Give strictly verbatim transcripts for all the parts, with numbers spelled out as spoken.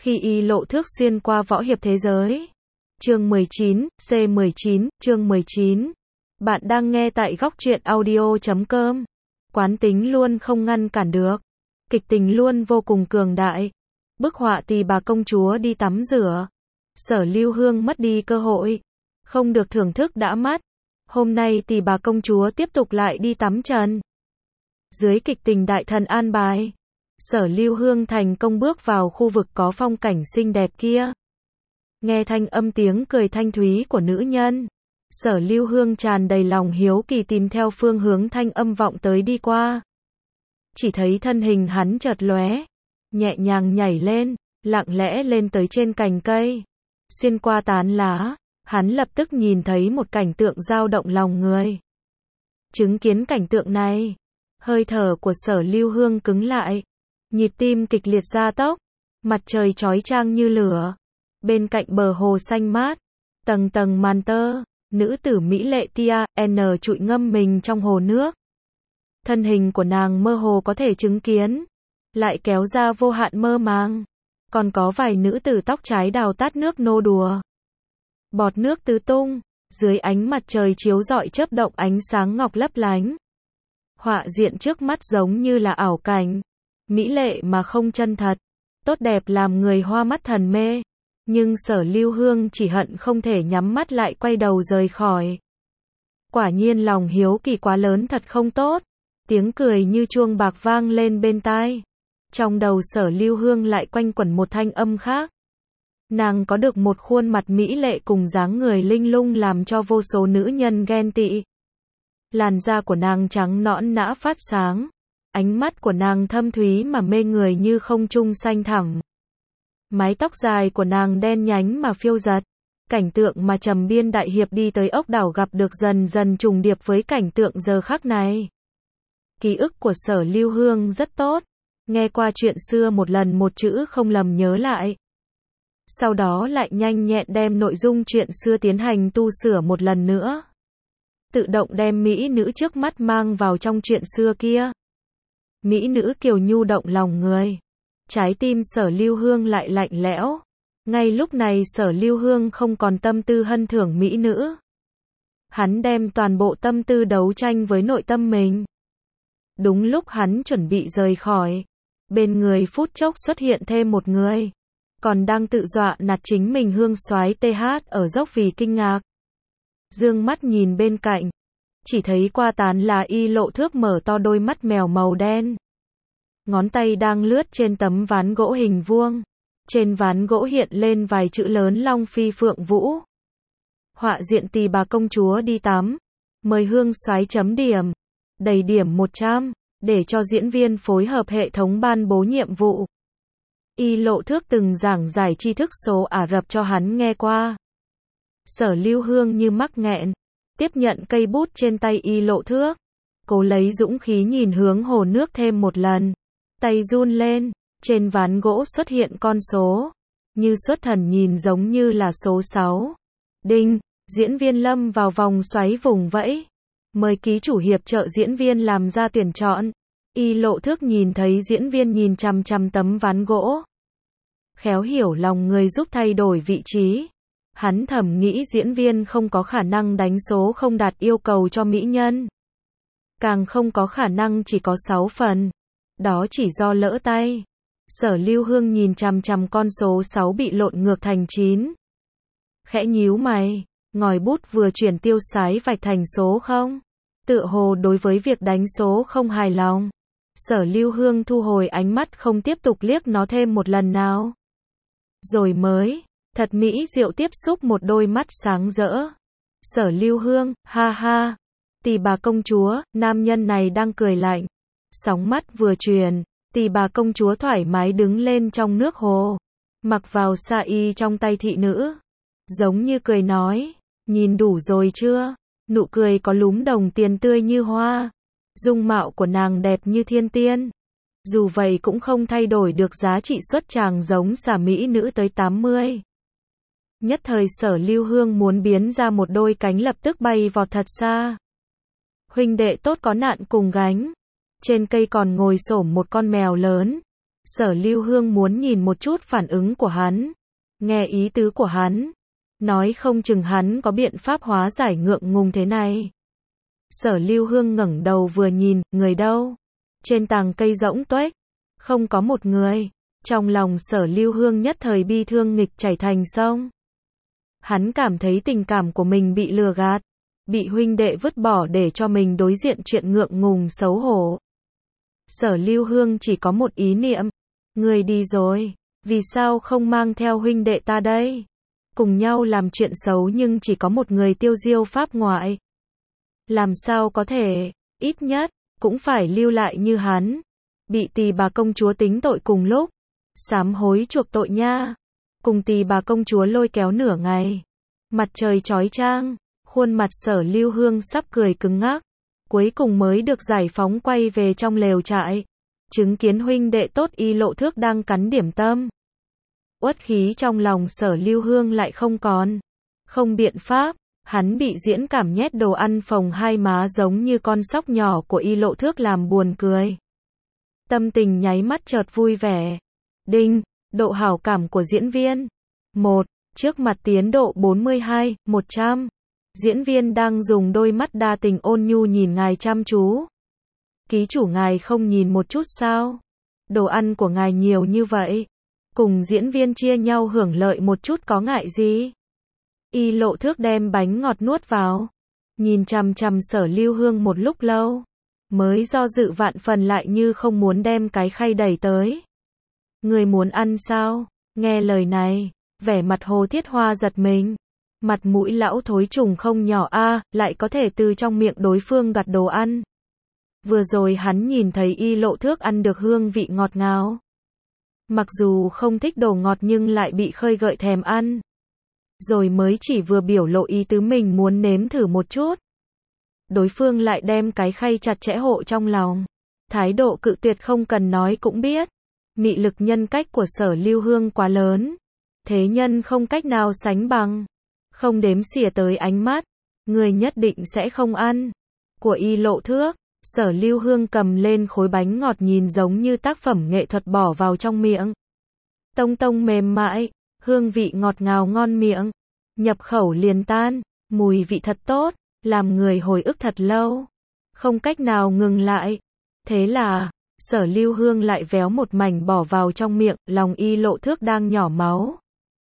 Khi Y Lộ Thước xuyên qua võ hiệp thế giới. Chương mười chín, C mười chín, chương mười chín. Bạn đang nghe tại góc truyện audio chấm com. Quán tính luôn không ngăn cản được. Kịch tình luôn vô cùng cường đại. Bức họa Tỳ Bà công chúa đi tắm rửa. Sở Lưu Hương mất đi cơ hội. Không được thưởng thức đã mắt. Hôm nay Tỳ Bà công chúa tiếp tục lại đi tắm trần. Dưới kịch tình đại thần an bài. Sở Lưu Hương thành công bước vào khu vực có phong cảnh xinh đẹp kia. Nghe thanh âm tiếng cười thanh thúy của nữ nhân. Sở Lưu Hương tràn đầy lòng hiếu kỳ tìm theo phương hướng thanh âm vọng tới đi qua. Chỉ thấy thân hình hắn chợt lóe, nhẹ nhàng nhảy lên, lặng lẽ lên tới trên cành cây. Xuyên qua tán lá, hắn lập tức nhìn thấy một cảnh tượng dao động lòng người. Chứng kiến cảnh tượng này, hơi thở của Sở Lưu Hương cứng lại, nhịp tim kịch liệt gia tốc, mặt trời chói chang như lửa. Bên cạnh bờ hồ xanh mát, tầng tầng màn tơ, nữ tử mỹ lệ Tia N trụi ngâm mình trong hồ nước. Thân hình của nàng mơ hồ có thể chứng kiến, lại kéo ra vô hạn mơ màng. Còn có vài nữ tử tóc trái đào tát nước nô đùa. Bọt nước tứ tung, dưới ánh mặt trời chiếu rọi chớp động ánh sáng ngọc lấp lánh. Họa diện trước mắt giống như là ảo cảnh, mỹ lệ mà không chân thật, tốt đẹp làm người hoa mắt thần mê. Nhưng Sở Lưu Hương chỉ hận không thể nhắm mắt lại quay đầu rời khỏi. Quả nhiên lòng hiếu kỳ quá lớn thật không tốt. Tiếng cười như chuông bạc vang lên bên tai. Trong đầu Sở Lưu Hương lại quanh quẩn một thanh âm khác. Nàng có được một khuôn mặt mỹ lệ cùng dáng người linh lung làm cho vô số nữ nhân ghen tị. Làn da của nàng trắng nõn nã phát sáng. Ánh mắt của nàng thâm thúy mà mê người như không trung xanh thẳm. Mái tóc dài của nàng đen nhánh mà phiêu dật. Cảnh tượng mà Trầm Biên đại hiệp đi tới ốc đảo gặp được dần dần trùng điệp với cảnh tượng giờ khắc này. Ký ức của Sở Lưu Hương rất tốt. Nghe qua chuyện xưa một lần một chữ không lầm nhớ lại. Sau đó lại nhanh nhẹn đem nội dung chuyện xưa tiến hành tu sửa một lần nữa. Tự động đem mỹ nữ trước mắt mang vào trong chuyện xưa kia. Mỹ nữ kiều nhu động lòng người. Trái tim Sở Lưu Hương lại lạnh lẽo. Ngay lúc này Sở Lưu Hương không còn tâm tư hân thưởng mỹ nữ. Hắn đem toàn bộ tâm tư đấu tranh với nội tâm mình. Đúng lúc hắn chuẩn bị rời khỏi, bên người phút chốc xuất hiện thêm một người. Còn đang tự dọa nạt chính mình hương soái T H ở dốc vì kinh ngạc. Dương mắt nhìn bên cạnh, chỉ thấy qua tán là Y Lộ Thước mở to đôi mắt mèo màu đen. Ngón tay đang lướt trên tấm ván gỗ hình vuông. Trên ván gỗ hiện lên vài chữ lớn Long Phi Phượng Vũ. Họa diện Tỳ Bà công chúa đi tắm. Mời hương soái chấm điểm. Đầy điểm một trăm, để cho diễn viên phối hợp hệ thống ban bố nhiệm vụ. Y Lộ Thước từng giảng giải tri thức số Ả Rập cho hắn nghe qua. Sở Lưu Hương như mắc nghẹn, tiếp nhận cây bút trên tay Y Lộ Thước. Cố lấy dũng khí nhìn hướng hồ nước thêm một lần. Tay run lên, trên ván gỗ xuất hiện con số. Như xuất thần nhìn giống như là số sáu. Đinh, diễn viên lâm vào vòng xoáy vùng vẫy. Mời ký chủ hiệp trợ diễn viên làm ra tuyển chọn. Y Lộ Thước nhìn thấy diễn viên nhìn chằm chằm tấm ván gỗ. Khéo hiểu lòng người giúp thay đổi vị trí. Hắn thầm nghĩ diễn viên không có khả năng đánh số không đạt yêu cầu cho mỹ nhân. Càng không có khả năng chỉ có sáu phần. Đó chỉ do lỡ tay. Sở Lưu Hương nhìn chằm chằm con số sáu bị lộn ngược thành chín. Khẽ nhíu mày, ngòi bút vừa chuyển tiêu sái vạch thành số không. Tựa hồ đối với việc đánh số không hài lòng. Sở Lưu Hương thu hồi ánh mắt không tiếp tục liếc nó thêm một lần nào. Rồi mới, thật mỹ diệu tiếp xúc một đôi mắt sáng rỡ. Sở Lưu Hương, ha ha. Tỳ Bà công chúa, nam nhân này đang cười lạnh. Sóng mắt vừa truyền, Tỳ Bà công chúa thoải mái đứng lên trong nước hồ. Mặc vào sa y trong tay thị nữ. Giống như cười nói, nhìn đủ rồi chưa? Nụ cười có lúm đồng tiền tươi như hoa. Dung mạo của nàng đẹp như thiên tiên. Dù vậy cũng không thay đổi được giá trị xuất tràng giống xà mỹ nữ tới tám mươi. Nhất thời Sở Lưu Hương muốn biến ra một đôi cánh lập tức bay vọt thật xa. Huynh đệ tốt có nạn cùng gánh. Trên cây còn ngồi xổm một con mèo lớn. Sở Lưu Hương muốn nhìn một chút phản ứng của hắn, nghe ý tứ của hắn, nói không chừng hắn có biện pháp hóa giải ngượng ngùng thế này. Sở Lưu Hương ngẩng đầu vừa nhìn, người đâu? Trên tàng cây rỗng tuếch, không có một người. Trong lòng Sở Lưu Hương nhất thời bi thương nghịch chảy thành sông. Hắn cảm thấy tình cảm của mình bị lừa gạt, bị huynh đệ vứt bỏ để cho mình đối diện chuyện ngượng ngùng xấu hổ. Sở Lưu Hương chỉ có một ý niệm, người đi rồi, vì sao không mang theo huynh đệ ta đây? Cùng nhau làm chuyện xấu nhưng chỉ có một người tiêu diêu pháp ngoại. Làm sao có thể, ít nhất, cũng phải lưu lại như hắn. Bị Tỳ bà công chúa tính tội cùng lúc, sám hối chuộc tội nha. Cùng Tỳ bà công chúa lôi kéo nửa ngày. Mặt trời chói chang, khuôn mặt Sở Lưu Hương sắp cười cứng ngắc. Cuối cùng mới được giải phóng quay về trong lều trại. Chứng kiến huynh đệ tốt Y Lộ Thước đang cắn điểm tâm. Uất khí trong lòng Sở Lưu Hương lại không còn. Không biện pháp, hắn bị diễn cảm nhét đồ ăn phồng hai má giống như con sóc nhỏ của Y Lộ Thước làm buồn cười. Tâm tình nháy mắt chợt vui vẻ. Đinh, độ hảo cảm của diễn viên. một. Trước mặt tiến độ bốn mươi hai, một trăm. Diễn viên đang dùng đôi mắt đa tình ôn nhu nhìn ngài chăm chú. Ký chủ ngài không nhìn một chút sao? Đồ ăn của ngài nhiều như vậy. Cùng diễn viên chia nhau hưởng lợi một chút có ngại gì? Y Lộ Thước đem bánh ngọt nuốt vào. Nhìn chằm chằm Sở Lưu Hương một lúc lâu. Mới do dự vạn phần lại như không muốn đem cái khay đẩy tới. Người muốn ăn sao? Nghe lời này, vẻ mặt Hồ Thiết Hoa giật mình. Mặt mũi lão thối trùng không nhỏ a, à, lại có thể từ trong miệng đối phương đoạt đồ ăn. Vừa rồi hắn nhìn thấy Y Lộ Thước ăn được hương vị ngọt ngào. Mặc dù không thích đồ ngọt nhưng lại bị khơi gợi thèm ăn. Rồi mới chỉ vừa biểu lộ ý tứ mình muốn nếm thử một chút. Đối phương lại đem cái khay chặt chẽ hộ trong lòng. Thái độ cự tuyệt không cần nói cũng biết. Mị lực nhân cách của Sở Lưu Hương quá lớn. Thế nhân không cách nào sánh bằng. Không đếm xỉa tới ánh mắt. Người nhất định sẽ không ăn. Của Y Lộ Thước. Sở Lưu Hương cầm lên khối bánh ngọt nhìn giống như tác phẩm nghệ thuật bỏ vào trong miệng. Tông tông mềm mại, hương vị ngọt ngào ngon miệng. Nhập khẩu liền tan, mùi vị thật tốt, làm người hồi ức thật lâu. Không cách nào ngừng lại. Thế là, Sở Lưu Hương lại véo một mảnh bỏ vào trong miệng, lòng Y Lộ Thước đang nhỏ máu.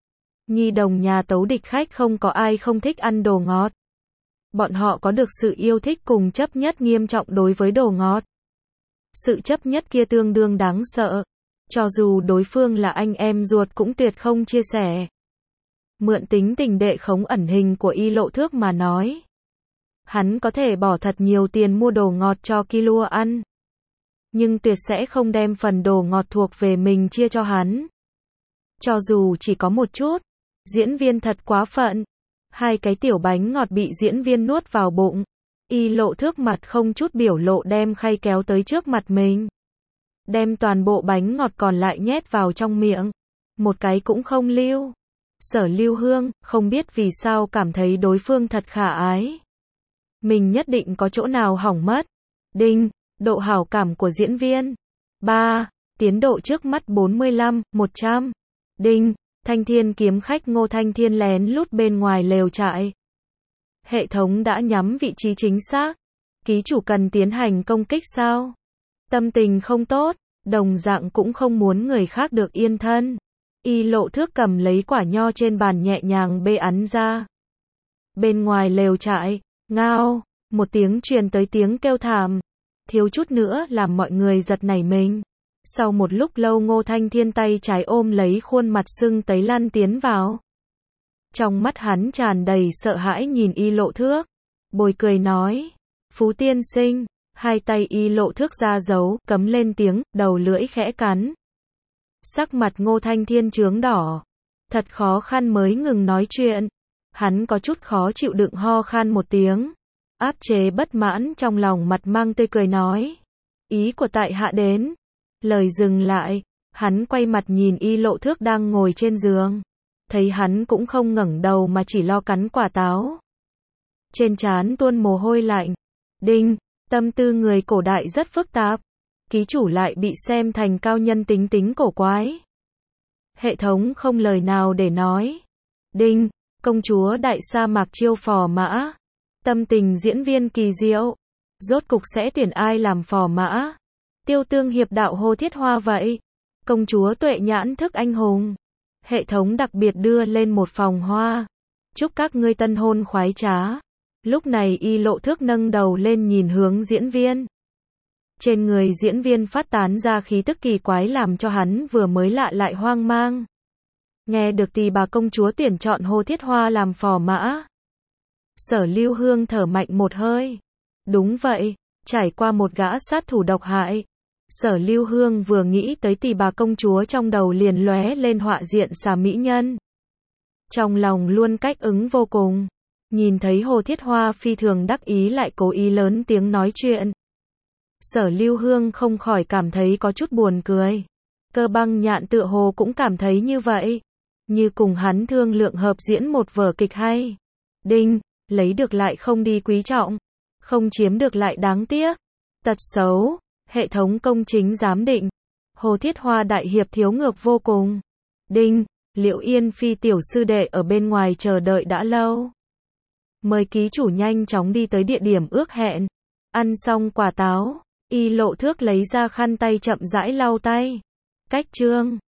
Nhi đồng nhà Tấu Địch khách không có ai không thích ăn đồ ngọt. Bọn họ có được sự yêu thích cùng chấp nhất nghiêm trọng đối với đồ ngọt. Sự chấp nhất kia tương đương đáng sợ. Cho dù đối phương là anh em ruột cũng tuyệt không chia sẻ. Mượn tính tình đệ khống ẩn hình của Y Lộ Thước mà nói. Hắn có thể bỏ thật nhiều tiền mua đồ ngọt cho Killua ăn. Nhưng tuyệt sẽ không đem phần đồ ngọt thuộc về mình chia cho hắn. Cho dù chỉ có một chút. Diễn viên thật quá phận. Hai cái tiểu bánh ngọt bị diễn viên nuốt vào bụng. Y Lộ Thước mặt không chút biểu lộ đem khay kéo tới trước mặt mình. Đem toàn bộ bánh ngọt còn lại nhét vào trong miệng. Một cái cũng không lưu. Sở Lưu Hương, không biết vì sao cảm thấy đối phương thật khả ái. Mình nhất định có chỗ nào hỏng mất. Đinh, độ hảo cảm của diễn viên. ba. Tiến độ trước mắt bốn mươi lăm, một trăm. Đinh, Thanh Thiên kiếm khách Ngô Thanh Thiên lén lút bên ngoài lều trại. Hệ thống đã nhắm vị trí chính xác. Ký chủ cần tiến hành công kích sao? Tâm tình không tốt, đồng dạng cũng không muốn người khác được yên thân. Y Lộ Thước cầm lấy quả nho trên bàn nhẹ nhàng bê ắn ra. Bên ngoài lều trại, ngao, một tiếng truyền tới tiếng kêu thảm. Thiếu chút nữa làm mọi người giật nảy mình. Sau một lúc lâu Ngô Thanh Thiên tay trái ôm lấy khuôn mặt sưng tấy lăn tiến vào. Trong mắt hắn tràn đầy sợ hãi nhìn Y Lộ Thước. Bồi cười nói. Phú tiên sinh. Hai tay Y Lộ Thước ra dấu, cấm lên tiếng, đầu lưỡi khẽ cắn. Sắc mặt Ngô Thanh Thiên chướng đỏ. Thật khó khăn mới ngừng nói chuyện. Hắn có chút khó chịu đựng ho khan một tiếng. Áp chế bất mãn trong lòng mặt mang tươi cười nói. Ý của tại hạ đến. Lời dừng lại. Hắn quay mặt nhìn Y Lộ Thước đang ngồi trên giường. Thấy hắn cũng không ngẩng đầu mà chỉ lo cắn quả táo. Trên trán tuôn mồ hôi lạnh. Đinh, tâm tư người cổ đại rất phức tạp. ký chủ lại bị xem thành cao nhân tính tính cổ quái. Hệ thống không lời nào để nói. Đinh, công chúa đại sa mạc chiêu phò mã. Tâm tình diễn viên kỳ diệu. Rốt cục sẽ tuyển ai làm phò mã? Tiêu tương hiệp đạo Hồ Thiết Hoa vậy. Công chúa tuệ nhãn thức anh hùng. Hệ thống đặc biệt đưa lên một phòng hoa. Chúc các ngươi tân hôn khoái trá. Lúc này Y Lộ Thước nâng đầu lên nhìn hướng diễn viên. Trên người diễn viên phát tán ra khí tức kỳ quái làm cho hắn vừa mới lạ lại hoang mang. Nghe được tỳ bà công chúa tuyển chọn Hồ Thiết Hoa làm phò mã. Sở Lưu Hương thở mạnh một hơi. Đúng vậy, trải qua một gã sát thủ độc hại. Sở Lưu Hương vừa nghĩ tới tỳ bà công chúa trong đầu liền lóe lên họa diện xà mỹ nhân. Trong lòng luôn cách ứng vô cùng. Nhìn thấy Hồ Thiết Hoa phi thường đắc ý lại cố ý lớn tiếng nói chuyện. Sở Lưu Hương không khỏi cảm thấy có chút buồn cười. Cơ Băng Nhạn tựa hồ cũng cảm thấy như vậy. Như cùng hắn thương lượng hợp diễn một vở kịch hay. Đinh, lấy được lại không đi quý trọng. Không chiếm được lại đáng tiếc. Tật xấu, hệ thống công chính giám định. Hồ Thiết Hoa đại hiệp thiếu ngược vô cùng. Đinh, Liễu Yên Phi tiểu sư đệ ở bên ngoài chờ đợi đã lâu. Mời ký chủ nhanh chóng đi tới địa điểm ước hẹn. Ăn xong quả táo, Y Lộ Thước lấy ra khăn tay chậm rãi lau tay. Cách chương